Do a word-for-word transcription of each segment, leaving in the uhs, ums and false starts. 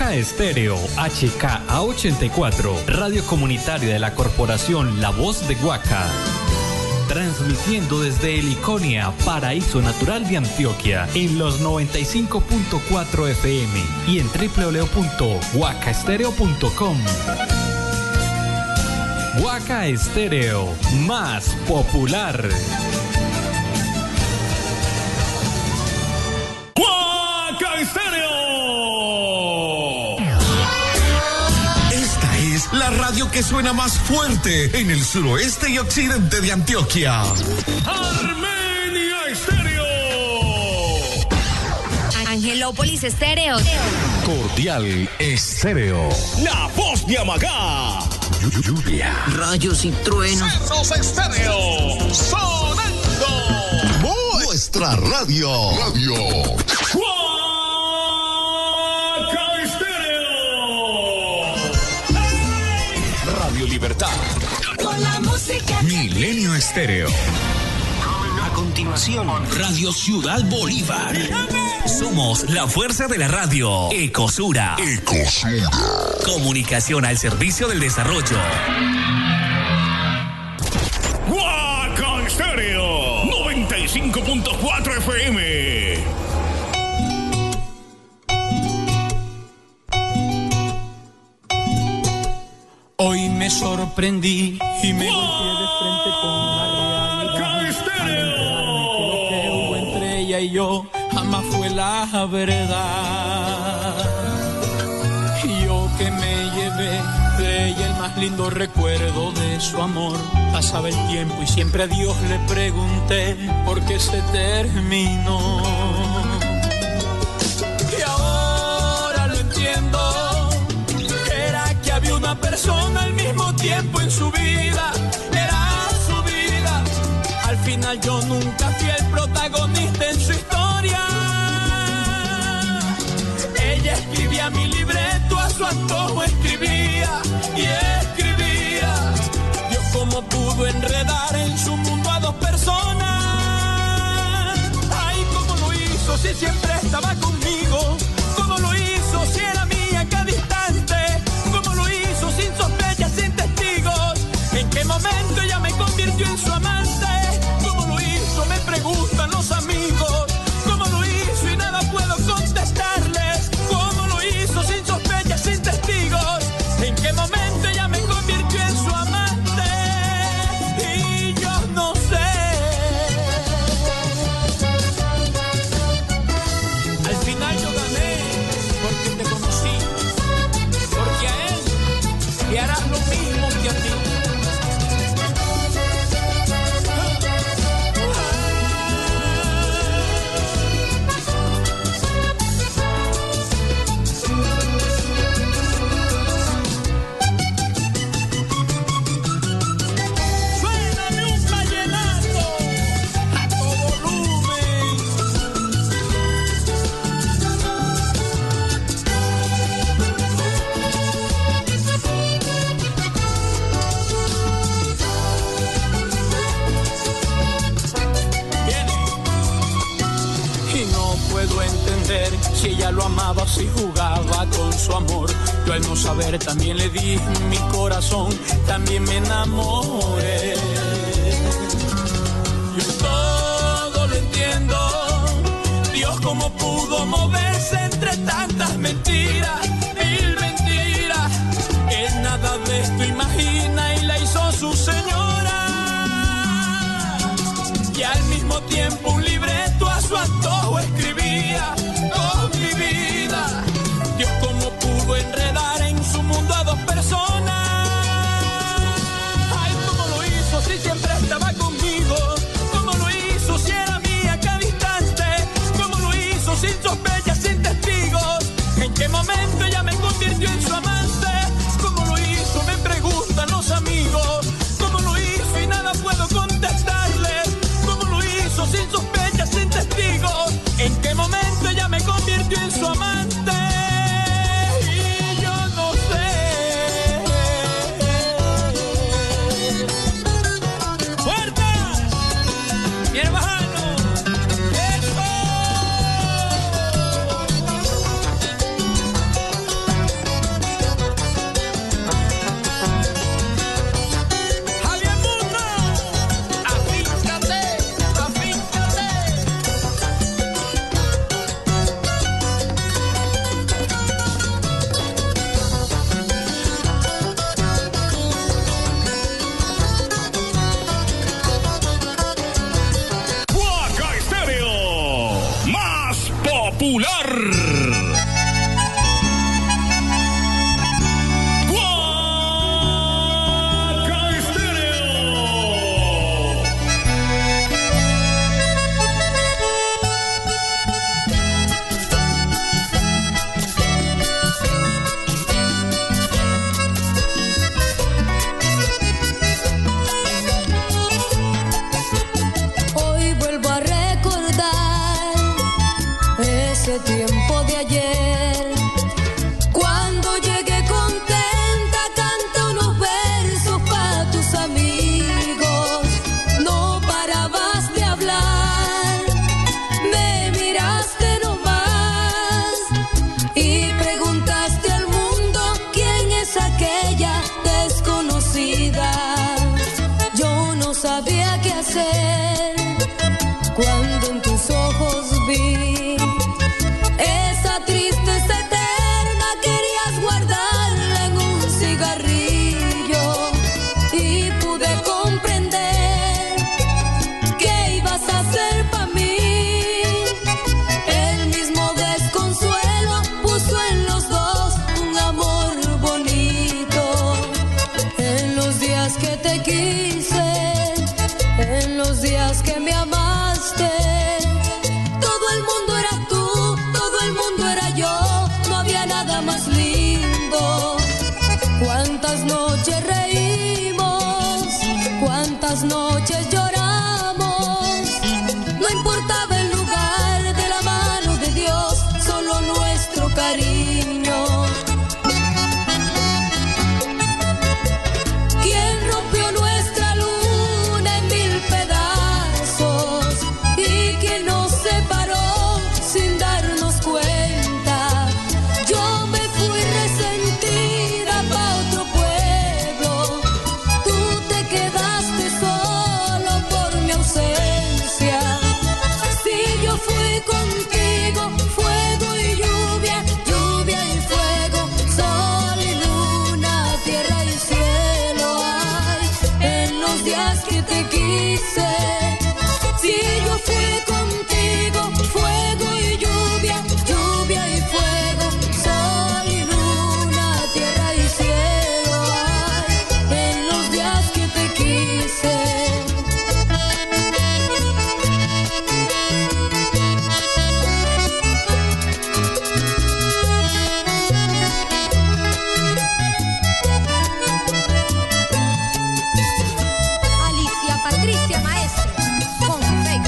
Huaca Estéreo, H K A ochenta y cuatro, radio comunitaria de la corporación La Voz de Huaca. Transmitiendo desde Heliconia, paraíso natural de Antioquia, en los noventa y cinco punto cuatro F M y en doble u doble u doble u punto huaca estéreo punto com. Huaca Estéreo, más popular. ¡Huaca Estéreo! Esta es la radio que suena más fuerte en el suroeste y occidente de Antioquia. Armenia Estéreo. Angelópolis Estéreo. Cordial Estéreo. La voz de Amagá. Lluvia. Rayos y truenos. Cerros Estéreo. Sonando. Nuestra radio. Radio. Huaca Estéreo. Radio Libertad. Con la música. Milenio Estéreo. A continuación, Radio Ciudad Bolívar. Somos la fuerza de la radio. Ecosura. Ecosura. Comunicación al servicio del desarrollo. Huaca Estéreo. noventa y cinco punto cuatro F M. Hoy me sorprendí y me golpeé de frente con la realidad. Al enterarme que lo que hubo entre ella y yo jamás fue la verdad. Y yo que me llevé de ella el más lindo recuerdo de su amor. Pasaba el tiempo y siempre a Dios le pregunté por qué se terminó. Y ahora lo entiendo. Había una persona al mismo tiempo en su vida, era su vida. Al final yo nunca fui el protagonista en su historia. Ella escribía mi libreto, a su antojo escribía y escribía. Dios, cómo pudo enredar en su mundo a dos personas. Ay, cómo lo hizo si siempre estaba conmigo. Cómo lo hizo si era mía cada instante. Sin sospechas, sin testigos. ¿En qué momento ella me convirtió en su amante? ¿Cómo lo hizo? Me preguntan los amigos. ¿Cómo lo hizo? Y nada puedo contestarles. ¿Cómo lo hizo? Sin sospechas, sin testigos. ¿En qué momento ella me convirtió en su amante? Y yo no sé. Al final yo gané porque te conocí. Porque a él y harás lo mismo que a ti. Suéname un vallenato a todo volumen. Puedo entender si ella lo amaba, si jugaba con su amor. Yo al no saber también le di mi corazón, también me enamoré. Yo todo lo entiendo. Dios cómo pudo moverse entre tantas mentiras, mil mentiras. Él nada de esto imagina y la hizo su señora. Y al mismo tiempo un libreto a su antojo escribía con mi vida. Dios cómo pudo enredar en su mundo a dos personas. Ay, cómo lo hizo si siempre estaba conmigo. Cómo lo hizo si era mía cada instante. Cómo lo hizo sin sospechas, sin testigos. ¿En qué momento ella me convirtió en su amante? Cómo lo hizo, me preguntan los amigos. Cómo lo hizo y nada puedo contestarles. Cómo lo hizo sin sospechas. Popular. Tiempo de ayer, cuando llegué contenta, canta unos versos pa' tus amigos. No parabas de hablar, me miraste nomás y preguntaste al mundo quién es aquella desconocida. Yo no sabía qué hacer cuando en tus ojos vi esa tristeza eterna, querías guardarla en un cigarrillo y pude comprender que ibas a hacer para mí. El mismo desconsuelo puso en los dos un amor bonito. En los días que te quise, en los días que me amaste, todo el mundo era tú. El mundo era yo, no había nada más lindo. Cuántas noches reímos, cuántas noches lloramos. No importaba el lugar, de la mano de Dios, solo nuestro cariño. ¿Quién rompió nuestra luna en mil pedazos? ¿Y quién nos separó sin darnos cuenta? Yo me fui resentida pa' otro pueblo, tú te quedaste solo por mi ausencia. Si yo fui contigo, fuego y lluvia, lluvia y fuego, sol y luna, tierra y cielo. Ay, en los días que te quise, si yo fui contigo, fuego y lluvia, lluvia y fuego, sol y luna, tierra y cielo. Ay, en los días que te quise. Alicia Patricia Maestre, con Fex.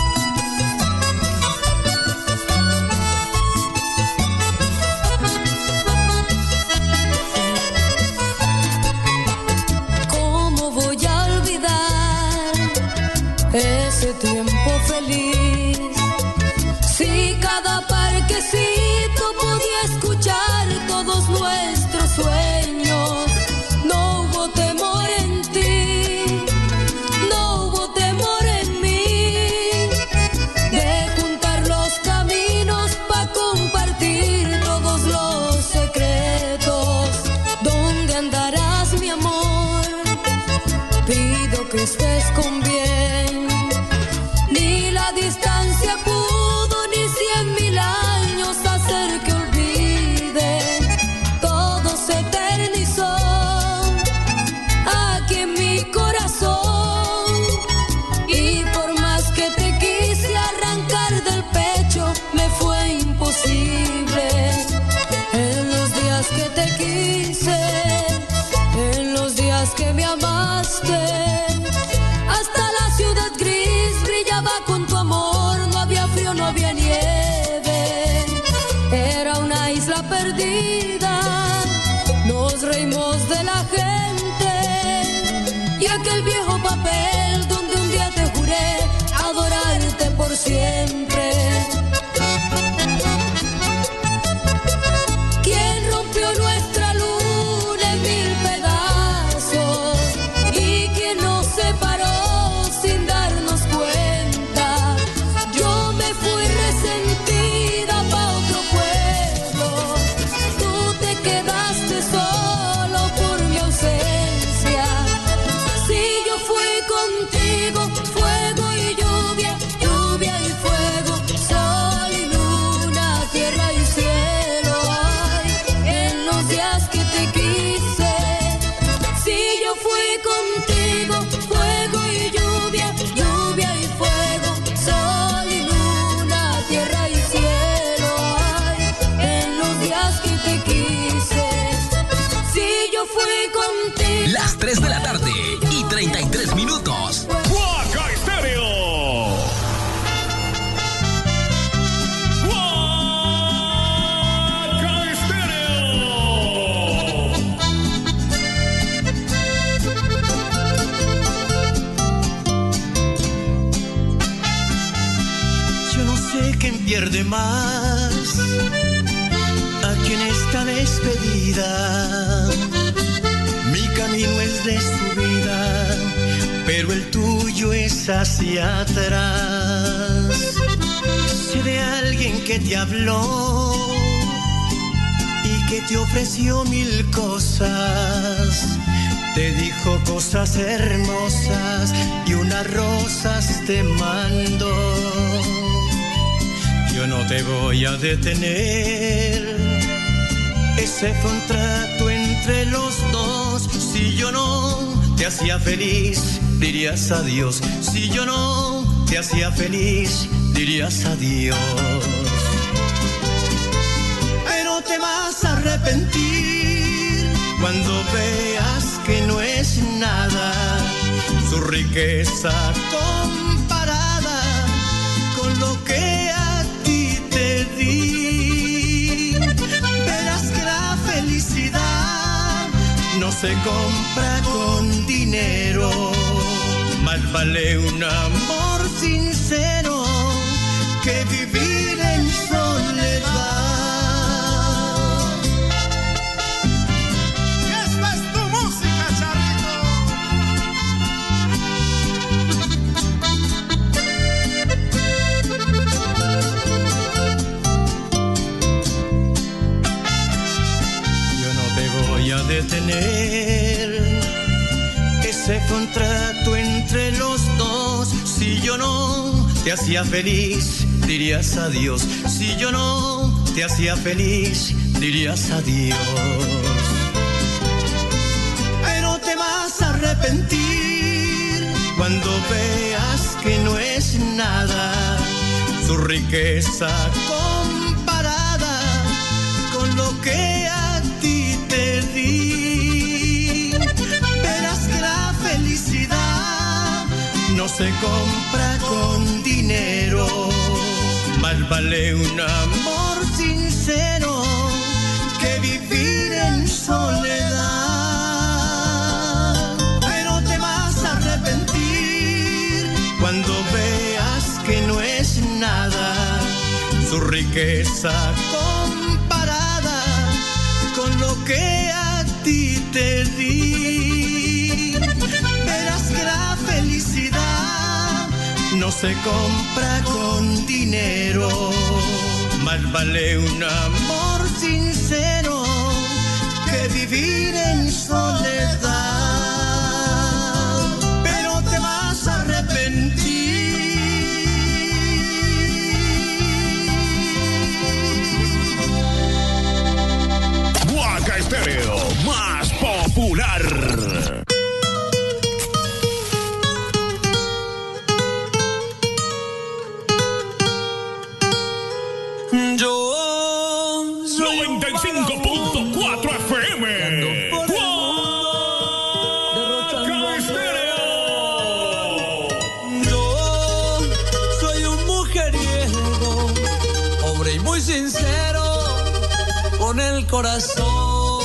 ¿Cómo voy a olvidar ese tiempo feliz? Si cada parquecito podía escuchar todos nuestros sueños. No hubo temor en ti, no hubo temor en mí, de juntar los caminos pa' compartir todos los secretos. ¿Dónde andarás, mi amor? Pido que estés con bien. Ni la distancia pudo, ni cien mil años hacer que olvide. Todo se eternizó aquí en mi corazón. Y por más que te quise arrancar del pecho, me fue imposible. En los días que te quise, en los días que me amaste, hasta la ciudad gris brillaba con tu amor. No había frío, no había nieve, era una isla perdida. Nos reímos de la gente y aquel viejo papel donde un día te juré adorarte por siempre. ¿Quién rompió nuestra luna en mil pedazos? ¿Y quién nos separó sin darnos cuenta? Yo me fui resentida pa' otro pueblo, tú te quedaste solo por mi ausencia. Si yo fui tres de la tarde y treinta y tres minutos. Guaca Estéreo. Guaca Estéreo. Yo no sé quién pierde más aquí en esta despedida. Mi camino es de subida, pero el tuyo es hacia atrás. Sé de alguien que te habló y que te ofreció mil cosas. Te dijo cosas hermosas y unas rosas te mandó. Yo no te voy a detener. Ese fue un trato entre los dos. Si yo no te hacía feliz, dirías adiós. Si yo no te hacía feliz, dirías adiós. Pero te vas a arrepentir cuando veas que no es nada su riqueza comparada con lo que a ti te di. Verás que la felicidad no se compra con dinero. Más vale un amor sincero que vivir en soledad. Esta es tu música, Charrito. Yo no te voy a detener. Ese contrato entre los dos. Si yo no te hacía feliz, dirías adiós. Si yo no te hacía feliz, dirías adiós. Pero te vas a arrepentir cuando veas que no es nada su riqueza comparada con lo que a ti te di. Verás que la felicidad no se compra con dinero. Más vale un amor sincero que vivir en soledad. Pero te vas a arrepentir cuando veas que no es nada su riqueza comparada con lo que a ti te di. Verás que la felicidad no se compra con dinero. Más vale un amor sincero que vivir en soledad. Pero te vas a arrepentir. Guaca Estéreo, más popular. noventa y cinco punto cuatro F M. Guaca Estéreo. Yo soy un mujeriego, pobre y muy sincero, con el corazón.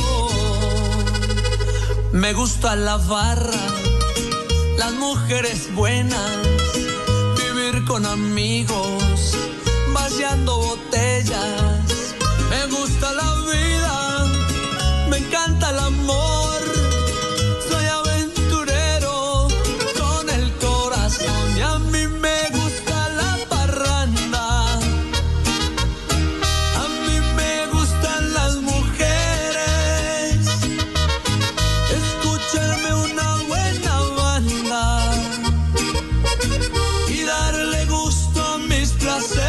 Me gusta la farra, las mujeres buenas, vivir con amigos, vaciando botellas. Me gusta la vida, me encanta el amor. Soy aventurero con el corazón y a mí me gusta la parranda. A mí me gustan las mujeres, escucharme una buena banda y darle gusto a mis placeres.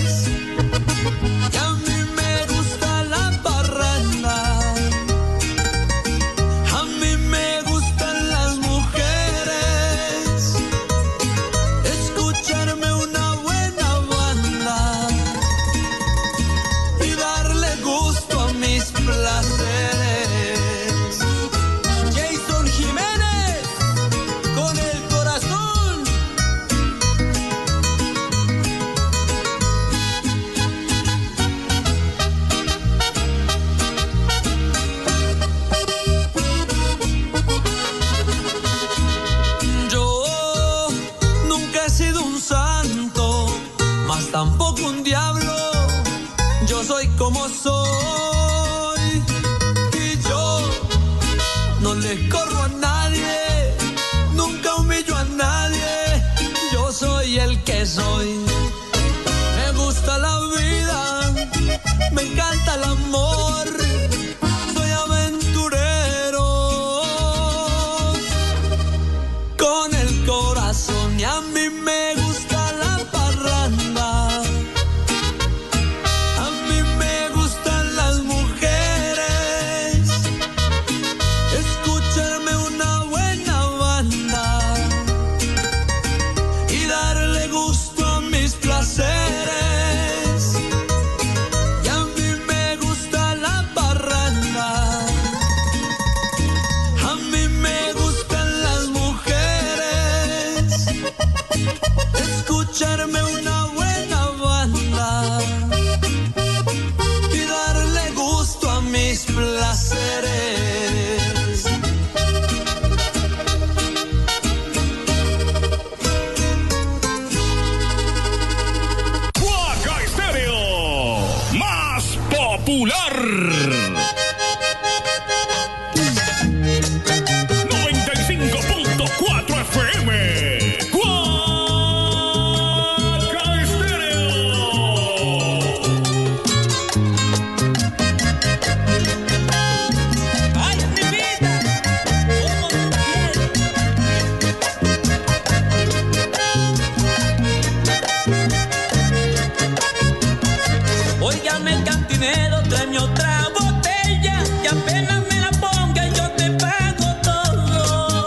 Y a mí me gusta la parranda. tampoco un diablo, yo soy como soy. Y yo no le corro a nadie, nunca humillo a nadie, yo soy el que soy. Me gusta la vida, me encanta el amor, soy aventurero con el corazón y a mí me gusta la parranda, a mí me gustan las mujeres, escucharme una buena banda y darle gusto a mis placeres. Y a mí me gusta la parranda, a mí me gustan las mujeres, escucharme una buena banda y darle gusto a mis placeres. Guaca Estéreo, más popular. noventa y cinco punto cuatro F M. Guaca Estéreo. ¡Ay, mi vida! ¿Cómo te quiero? Óigame, cantinero, tráeme otra botella, que apenas me la ponga yo te pago todo.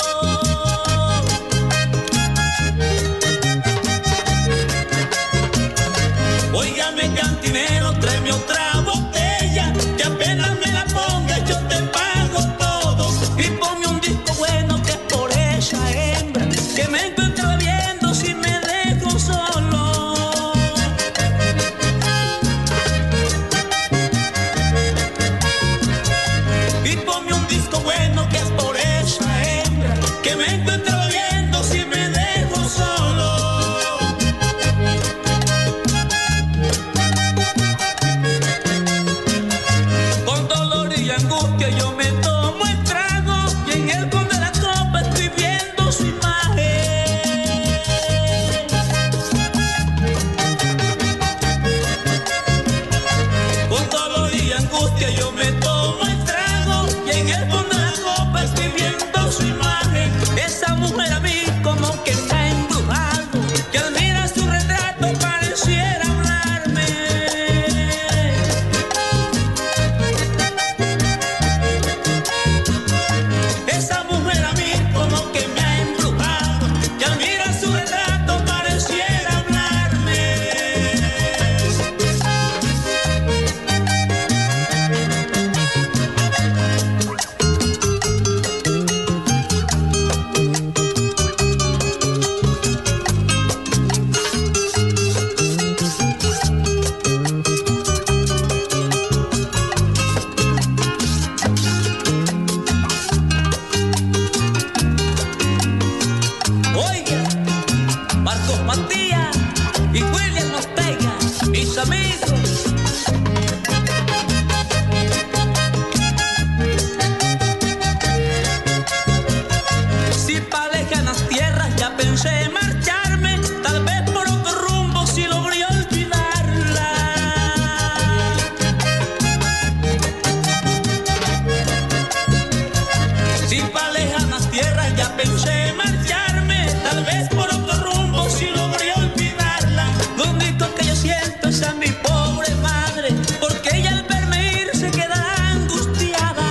Óigame, cantinero, tráeme otra botella, que apenas me la ponga yo te pago todo. Y ponme un disco bueno que es por esa hembra que me encuentra viendo si me dejo solo. Y ponme un disco bueno que es por esa hembra que me encuentra viendo si me dejo solo. Con dolor y angustia yo me tomo el trago y en el fondo de la copa estoy viendo su imagen. Con dolor y angustia yo me tomo el trago y en el fondo de la copa estoy viendo su imagen. Esa mujer a mí como que me ha embrujado, que al mirar su retrato pareciera hablarme. Esa mujer a mí como que me ha embrujado, que al mirar su retrato pareciera hablarme. Oiga, Marcos Matías y William Ortega, mis amigos. Si pa' lejanas tierras ya pensé marcharme, tal vez por otro rumbo si logré olvidarla. Si pa' lejanas tierras ya pensé marcharme, tal vez por otro rumbo si logré olvidarla. Lo único que yo siento es a mi pobre madre, porque ella al verme ir se quedará angustiada.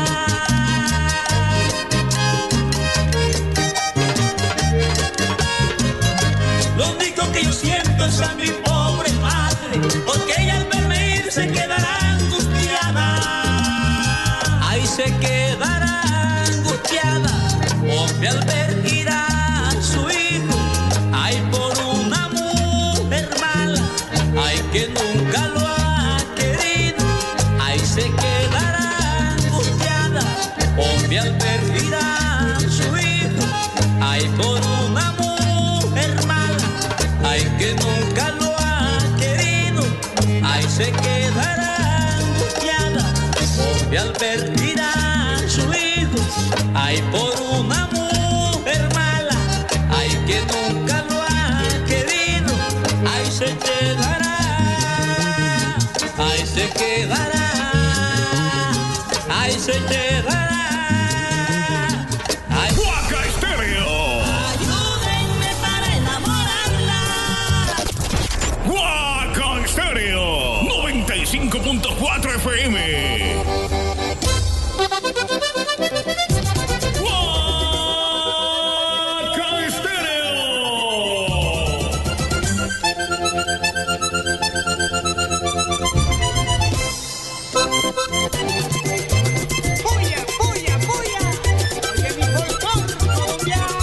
Lo único que yo siento es a mi pobre madre, porque ella al verme ir se quedará angustiada. Ahí se quedará angustiada, porque al ver ir a su hijo, ay, por una mujer mala, ay, que nunca lo ha querido, ahí se quedará angustiada, porque al ver ir a su hijo, ay, por una mujer mala, ay, que nunca lo ha querido. se quedará angustiada, porque al perder a su hijo, ay, por una mujer mala, ay, que nunca lo ha querido, ay, se quedará, ay, se quedará, ay, se quedará. cinco punto cuatro F M. Guaca Estéreo. ¡Puya, puya, puya! Oye, mi volcán colombiano.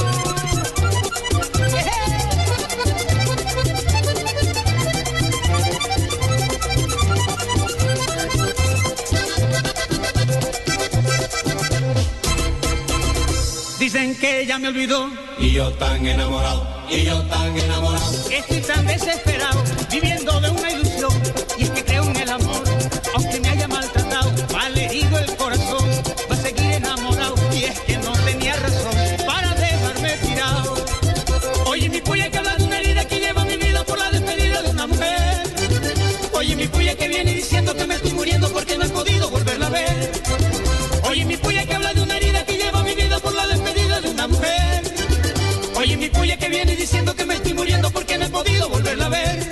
Dicen que ella me olvidó y yo tan enamorado, y yo tan enamorado. Estoy tan desesperado, viviendo de una ilusión. Y es que creo en el amor, aunque me haya maltratado, malherido el corazón, va a seguir enamorado. Y es que no tenía razón para dejarme tirado. Oye, mi puya que habla de una herida que lleva mi vida por la despedida de una mujer. Oye, mi puya que viene diciendo que me estoy muriendo porque no he podido volverla a ver. Oye, mi puya que habla de una herida que lleva mi vida por la despedida de una mujer. Oye, mi puya que viene diciendo que me estoy muriendo porque no he podido volverla a ver.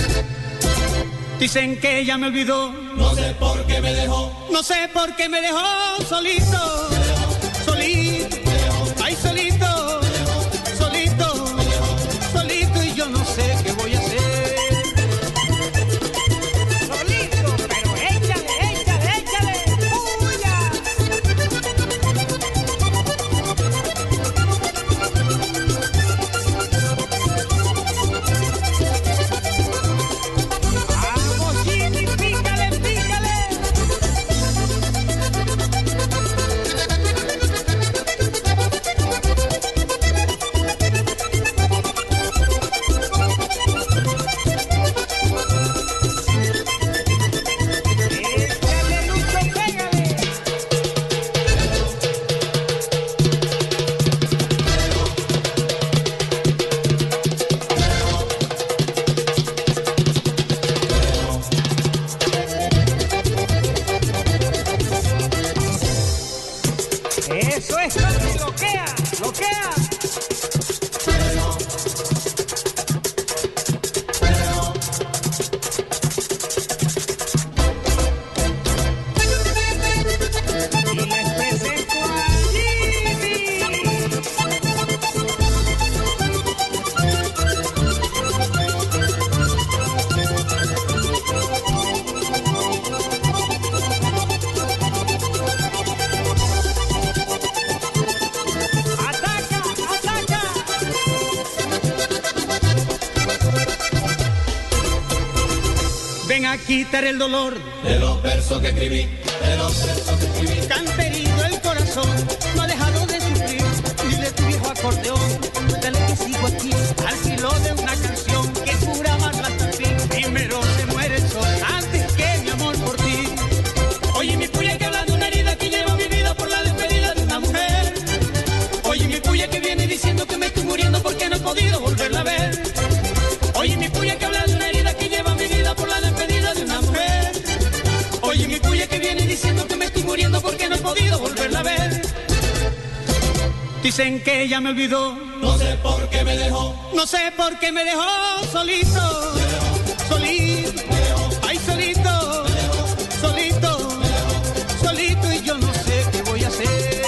Dicen que ella me olvidó, no sé por qué me dejó, no sé por qué me dejó solito, me dejó, solito, me dejó, ay solito, me dejó, solito, me dejó, solito y yo no sé qué voy a hacer. Solito, pero échale, échale, échale. ¡Puya! Vamos, Jimmy, pícale, pícale. Échale, Lucho, pégale. Eso es, papi, bloquea, bloquea. Y les presento a Jimmy. Ataca, ataca. Ven a quitar el dolor de los versos que escribí, de los versos que escribí. que han herido el corazón, no ha dejado de sufrir, ni de tu viejo acordeón. Cuéntale que sigo aquí, al filo de una canción que jura amarla hasta el fin. Primero se muere el sol, antes que mi amor por ti. Oye, mi puya que habla de una herida que lleva mi vida por la despedida de una mujer. Oye, mi puya que viene diciendo que me estoy muriendo porque no he podido volverla a ver. Oye, mi puya que habla de una herida que lleva mi vida por la despedida de una mujer. Oye, mi puya que viene diciendo que me estoy muriendo porque no he podido volverla a ver. Dicen que ella me olvidó, No sé por qué me dejó, no sé por qué me dejó solito, me dejó, solito, me dejó, ay solito, me dejó, solito, me dejó. solito y yo no sé qué voy a hacer.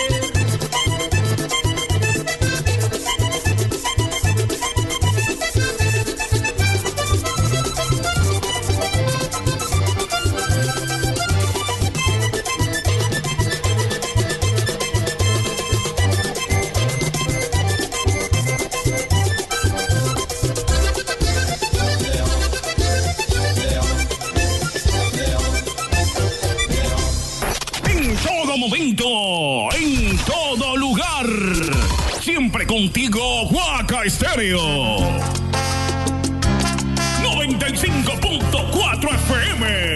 En todo momento, en todo lugar. Siempre contigo, Guaca Estéreo. noventa y cinco punto cuatro F M.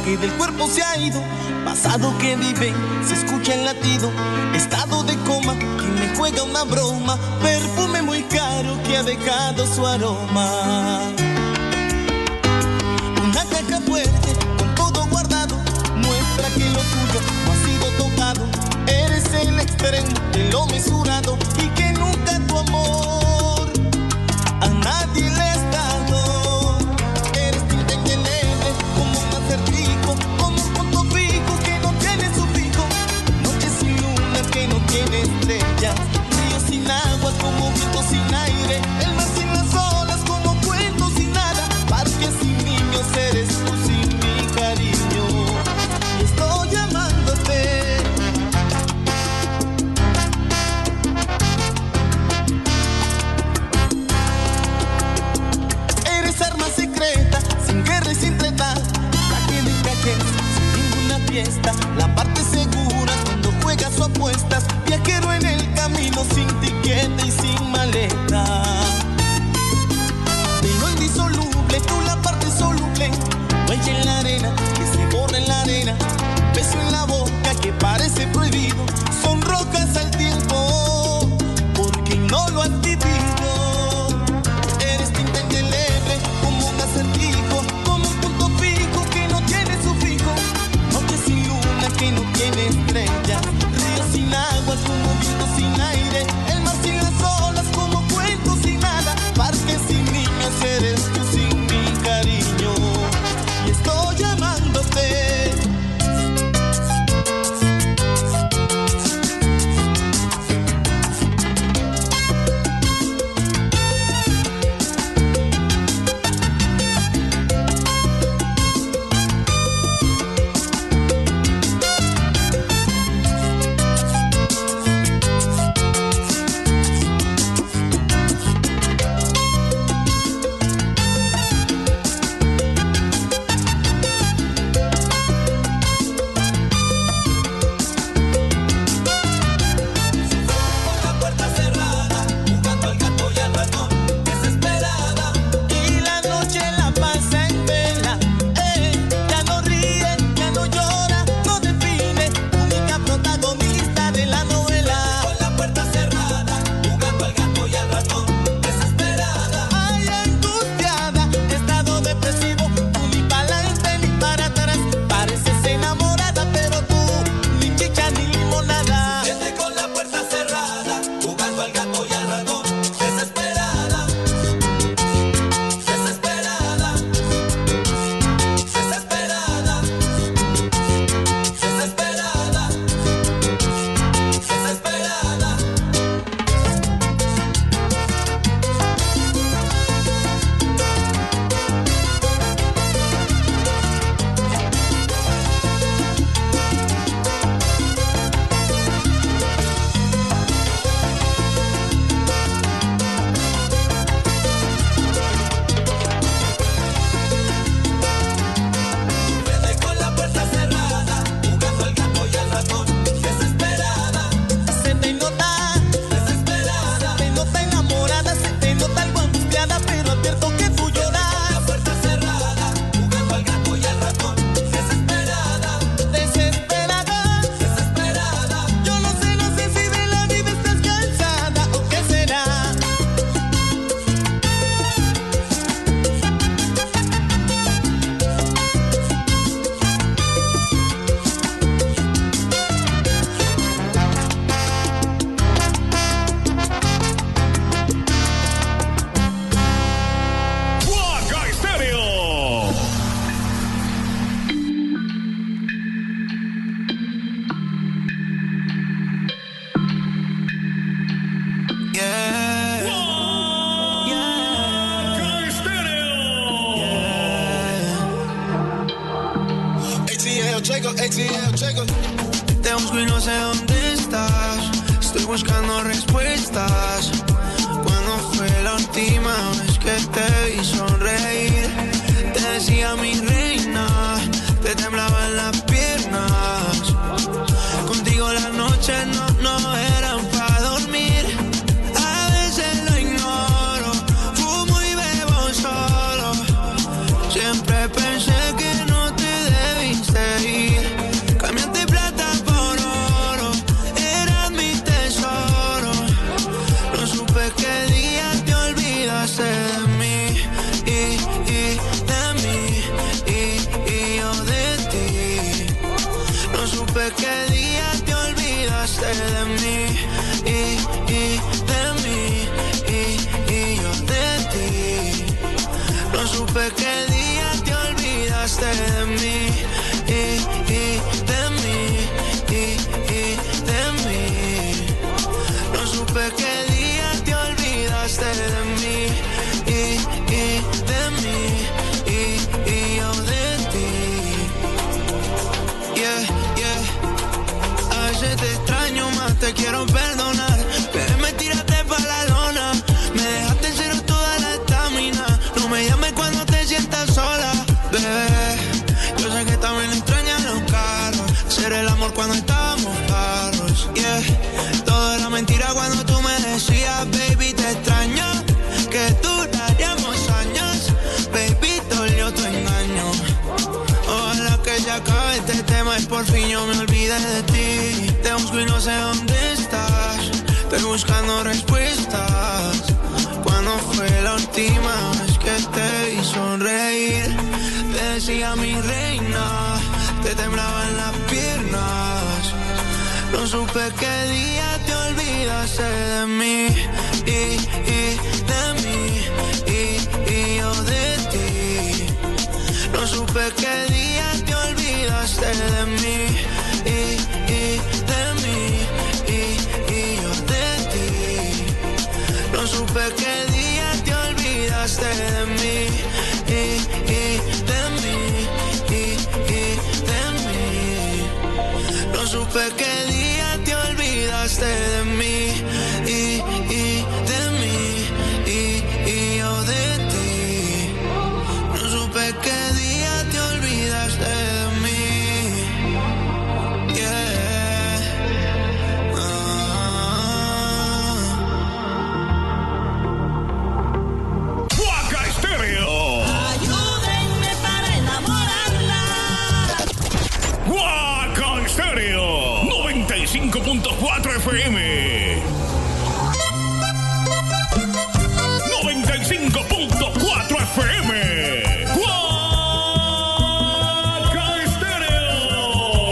que del cuerpo se ha ido, pasado que vive, se escucha el latido, estado de coma que me juega una broma, perfume muy caro que ha dejado su aroma. Una caja fuerte con todo guardado muestra que lo tuyo no ha sido tocado, eres el extremo de lo mesurado y que nunca tu amor a nadie le has dado. Eres tinta indeleble como un acertijo, como un punto fijo que no tiene sufijo, noche sin luna que no tiene estrellas, río sin agua como viento sin aire, el mar sin las olas como cuento sin nada, parques sin niños, eres tú sin mi cariño y estoy llamándote. Sin guerra y sin treta, traje de calle, sin ninguna fiesta, la parte segura cuando juegas o apuestas, viajero en el camino sin tiquete y sin maleta. De lo indisoluble, tú la parte soluble, huella en la arena, que se borra en la arena, beso en la boca que parece prohibido, son rocas al tiempo, porque no lo han vivido. Eres tinta indeleble como un acertijo, como un punto fijo que no tiene sufijo, noche sin luna que no tiene estrellas, río sin agua como viento sin aire, el mar sin las olas como cuento sin nada, parques sin niños, eres tú sin mi cariño y estoy llamándote. Te busco y no sé dónde estás. Estoy buscando respuestas. ¿Cuándo fue la última vez que te vi sonreír? Te decía mi reina, te temblaban las piernas. Contigo las noches no, no eran para dormir. A veces lo ignoro, fumo y bebo solo. Siempre pensé que no te debí y, y de mí, y, y yo de ti. No supe qué día te olvidaste de mí, y, y de mí, y, y de mí. No supe qué día te olvidaste de mí, y, y de mí, y, y yo de ti. Yeah, yeah. A veces te extraño más, te quiero perdonar, pero me tiraste pa' la lona. Me dejaste en cero toda la estamina. No me llames cuando te sientas sola, bebé. Yo sé que también extrañas los carros, hacer el amor cuando estábamos parros, yeah. Todo era mentira cuando tú me decías, baby, te extraño, que duraríamos años. Baby, dolió tu engaño. Ojalá que se acabe este tema y por fin yo me olvide de ti. Te busco y no sé dónde estás, estoy buscando respuestas. ¿Cuándo fue la última vez que te vi sonreír? Te decía mi reina, te temblaban las piernas. No supe qué día te olvidaste de mí, y, y de mí, y, y yo de ti. No supe qué día te olvidaste de mí, y, y de mí, y, y yo de ti. No supe qué día te olvidaste de mí, y, y de mí, y, y de mí. No supe qué día te olvidaste de mí, y, y de mí, y, y yo de ti. No supe qué día te olvidaste de mí, yeah. Ah. Guaca Estéreo. Ayúdenme para enamorarla. Guaca Estéreo. noventa y cinco punto cuatro F M. noventa y cinco punto cuatro F M. Guaca Estéreo.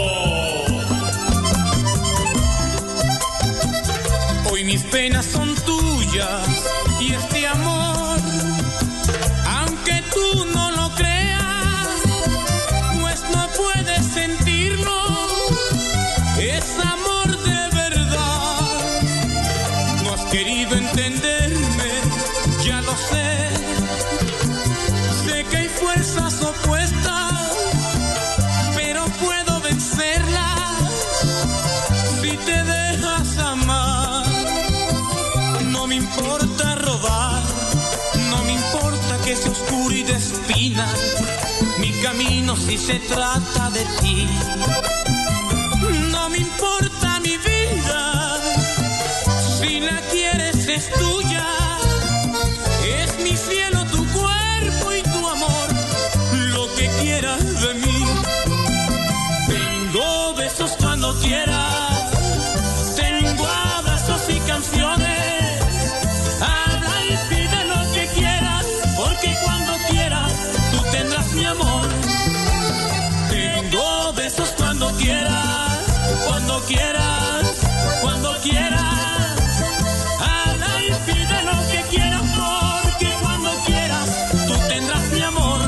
Hoy mis penas son tuyas y este amor, aunque tú no lo creas, pues no puedes sentirlo, es amor de verdad. No has querido entenderme, ya lo sé, sé que hay fuerzas opuestas, pero puedo vencerlas si te dejas amar. No me importa robar, no me importa que sea oscuro y de espinas mi camino si se trata de ti. No me importa mi vida, si la quieres es tuya, es mi cielo tu cuerpo y tu amor, lo que quieras de mí. Tengo besos cuando quieras, tengo abrazos y canciones, habla y pide lo que quieras, porque cuando quieras tú tendrás mi amor. Tengo besos cuando quieras, cuando quieras, cuando quieras, habla y pide lo que quieras, porque cuando quieras tú tendrás mi amor.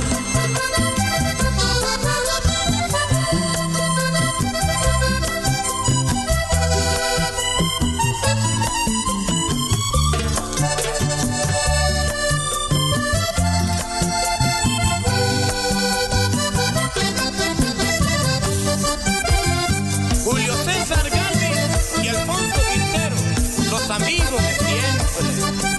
Julio César Galvez y Alfonso Quintero, los amigos de siempre.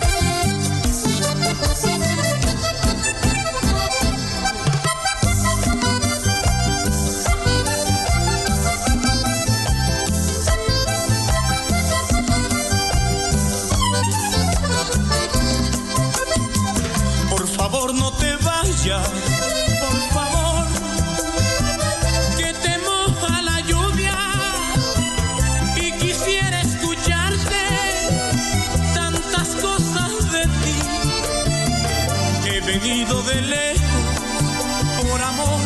Por favor no te vayas, por favor, que te moja la lluvia y quisiera escucharte tantas cosas de ti. He venido de lejos por amor,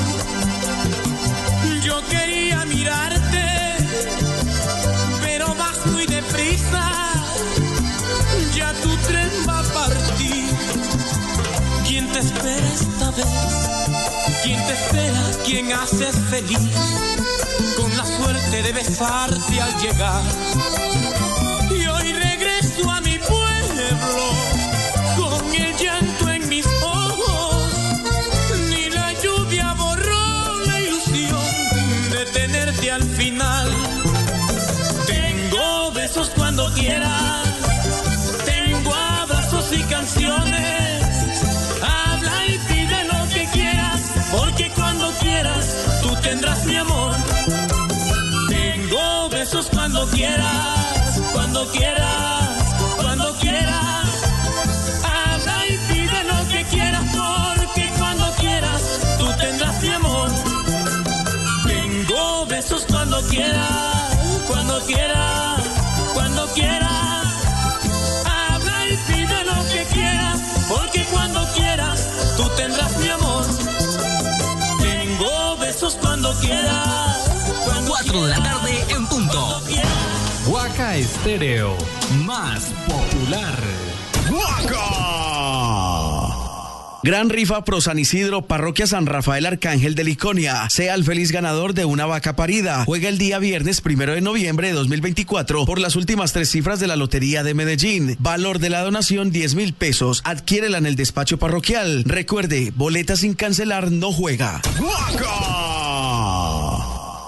yo quería mirarte, pero vas muy deprisa pasar, ya tu tren va a partir. ¿Quién te espera esta vez? ¿Quién te espera? ¿Quién haces feliz? Con la suerte de besarte al llegar. Y hoy regreso a mi pueblo con el llanto en mis ojos. Ni la lluvia borró la ilusión de tenerte al final. Tengo besos cuando quieras, tengo abrazos y canciones. Habla y pide lo que quieras, porque cuando quieras tú tendrás mi amor. Tengo besos cuando quieras, cuando quieras, cuando quieras. Habla y pide lo que quieras, porque cuando quieras tú tendrás mi amor. Tengo besos cuando quieras, cuando quieras, cuando quieras. Habla y pide lo que quieras, porque cuando quieras tú tendrás mi amor. Tengo besos cuando quieras. cuatro de la tarde en punto. Guaca Estéreo, más popular. ¡Guaca! Gran rifa Pro San Isidro, Parroquia San Rafael Arcángel de Liconia. Sea el feliz ganador de una vaca parida. Juega el día viernes primero de noviembre de dos mil veinticuatro por las últimas tres cifras de la Lotería de Medellín. Valor de la donación diez mil pesos. Adquiérela en el despacho parroquial. Recuerde, boleta sin cancelar no juega. ¡Guaca!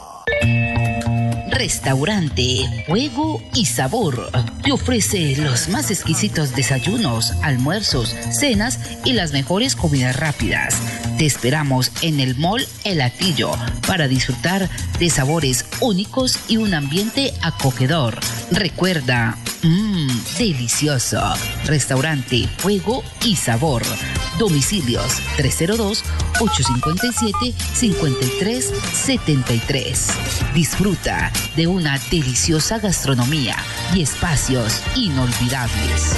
Restaurante Fuego y Sabor te ofrece los más exquisitos desayunos, almuerzos, cenas y las mejores comidas rápidas. Te esperamos en el Mall El Atillo para disfrutar de sabores únicos y un ambiente acogedor. Recuerda, mmm, delicioso. Restaurante Fuego y Sabor. Domicilios tres cero dos, ocho cinco siete, cinco tres siete tres. Disfruta de una deliciosa gastronomía y espacios inolvidables.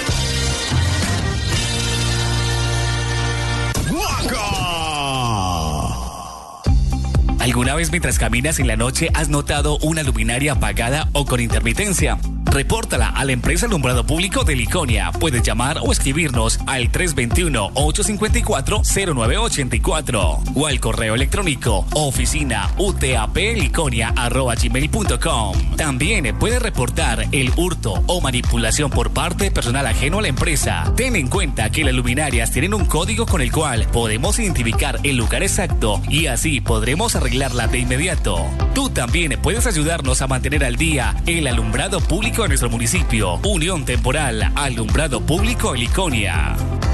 ¿Alguna vez mientras caminas en la noche has notado una luminaria apagada o con intermitencia? Repórtala a la empresa Alumbrado Público de Liconia. Puedes llamar o escribirnos al tres dos uno, ocho cinco cuatro, cero nueve ocho cuatro o al correo electrónico oficina utapliconia arroba gmail punto com. También puedes reportar el hurto o manipulación por parte de personal ajeno a la empresa. Ten en cuenta que las luminarias tienen un código con el cual podemos identificar el lugar exacto y así podremos arreglarla de inmediato. Tú también puedes ayudarnos a mantener al día el alumbrado público de nuestro municipio. Unión Temporal Alumbrado Público en Liconia.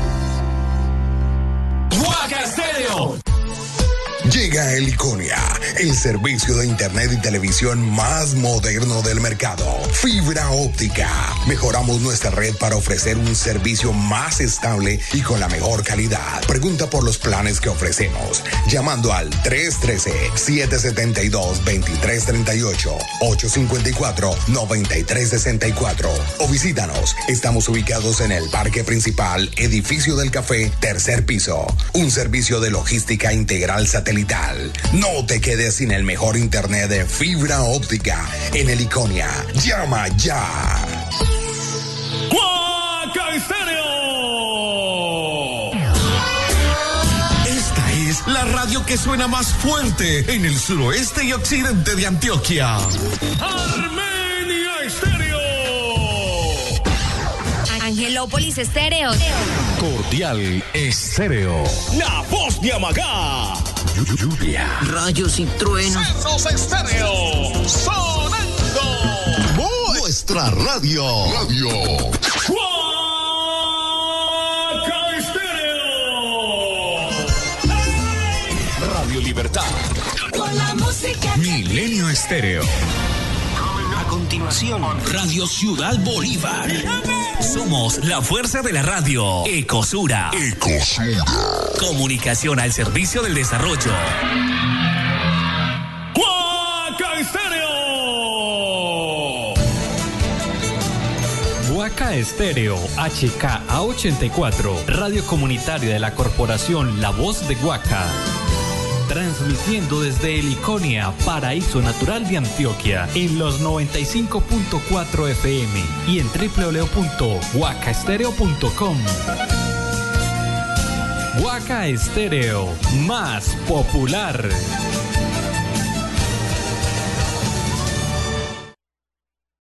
¡Guaca Estéreo! Llega a Liconia, el servicio de internet y televisión más moderno del mercado. Fibra óptica. Mejoramos nuestra red para ofrecer un servicio más estable y con la mejor calidad. Pregunta por los planes que ofrecemos llamando al tres uno tres, siete siete dos, dos tres tres ocho, ocho cinco cuatro, nueve tres seis cuatro o visítanos. Estamos ubicados en el Parque Principal, Edificio del Café, tercer piso. Un servicio de logística integral satelital. No te quedes sin el mejor internet de fibra óptica en el Liconia. Llama ya. ¡Guaca Estéreo! Esta es la radio que suena más fuerte en el suroeste y occidente de Antioquia. Armenia Estéreo. Angelópolis Estéreo. Cordial Estéreo. La voz de Amagá. Lluvia. Rayos y truenos. Sesos Estéreo. Sonando. Nuestra radio. Radio. Guaca Estéreo. Radio Libertad. Con la música. Milenio Estéreo. A continuación, Radio Ciudad Bolívar. Somos la fuerza de la radio. Ecosura. Ecosura. Comunicación al servicio del desarrollo. ¡Guaca Estéreo! Guaca Estéreo H K A ochenta y cuatro, radio comunitaria de la corporación La Voz de Guaca. Transmitiendo desde Heliconia, paraíso natural de Antioquia, en los noventa y cinco punto cuatro F M y en w w w punto guaca estéreo punto com. Guaca Estéreo, más popular.